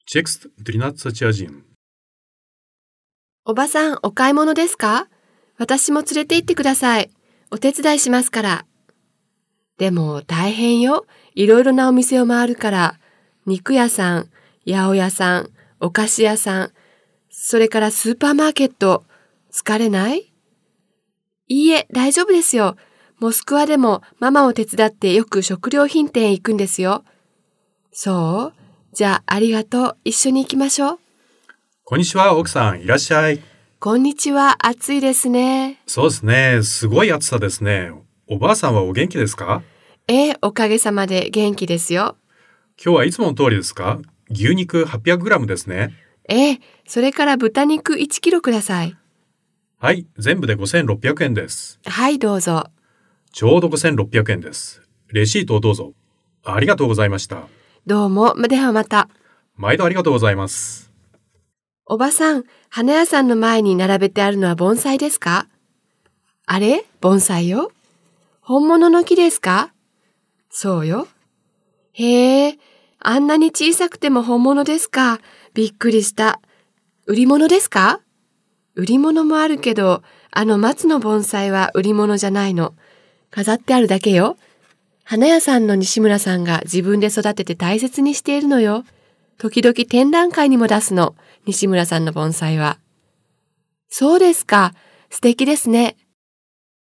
Текст 13.1. おばさん、お買い物ですか？私も連れて行ってください。お手伝いしますから。でも大変よ。いろいろなお店を回るから、肉屋さん、八百屋さん、お菓子屋さん、それからスーパーマーケット。疲れない？いいえ、大丈夫ですよ。モスクワでもママを手伝ってよく食料品店へ行くんですよ。そう？じゃあありがとう。一緒に行きましょう。 こんにちは、奥さん、いらっしゃい。 こんにちは。暑いですね。 そうですね、すごい暑さですね。おばあさんはお元気ですか？ おかげさまで元気ですよ。 今日はいつもの通りですか？牛肉 800g ですね。 それから豚肉1キロください。 はい、全部で5600円です。 はい、どうぞ。 ちょうど5600円です。レシートをどうぞ。ありがとうございました。 どうも、ではまた。 毎度ありがとうございます。 おばさん、花屋さんの前に並べてあるのは盆栽ですか？あれ？盆栽よ。本物の木ですか？そうよ。へえ、あんなに小さくても本物ですか。びっくりした。売り物ですか？売り物もあるけど、あの松の盆栽は売り物じゃないの。飾ってあるだけよ。花屋さんの西村さんが自分で育てて大切にしているのよ。時々展覧会にも出すの、西村さんの盆栽は。そうですか。素敵ですね。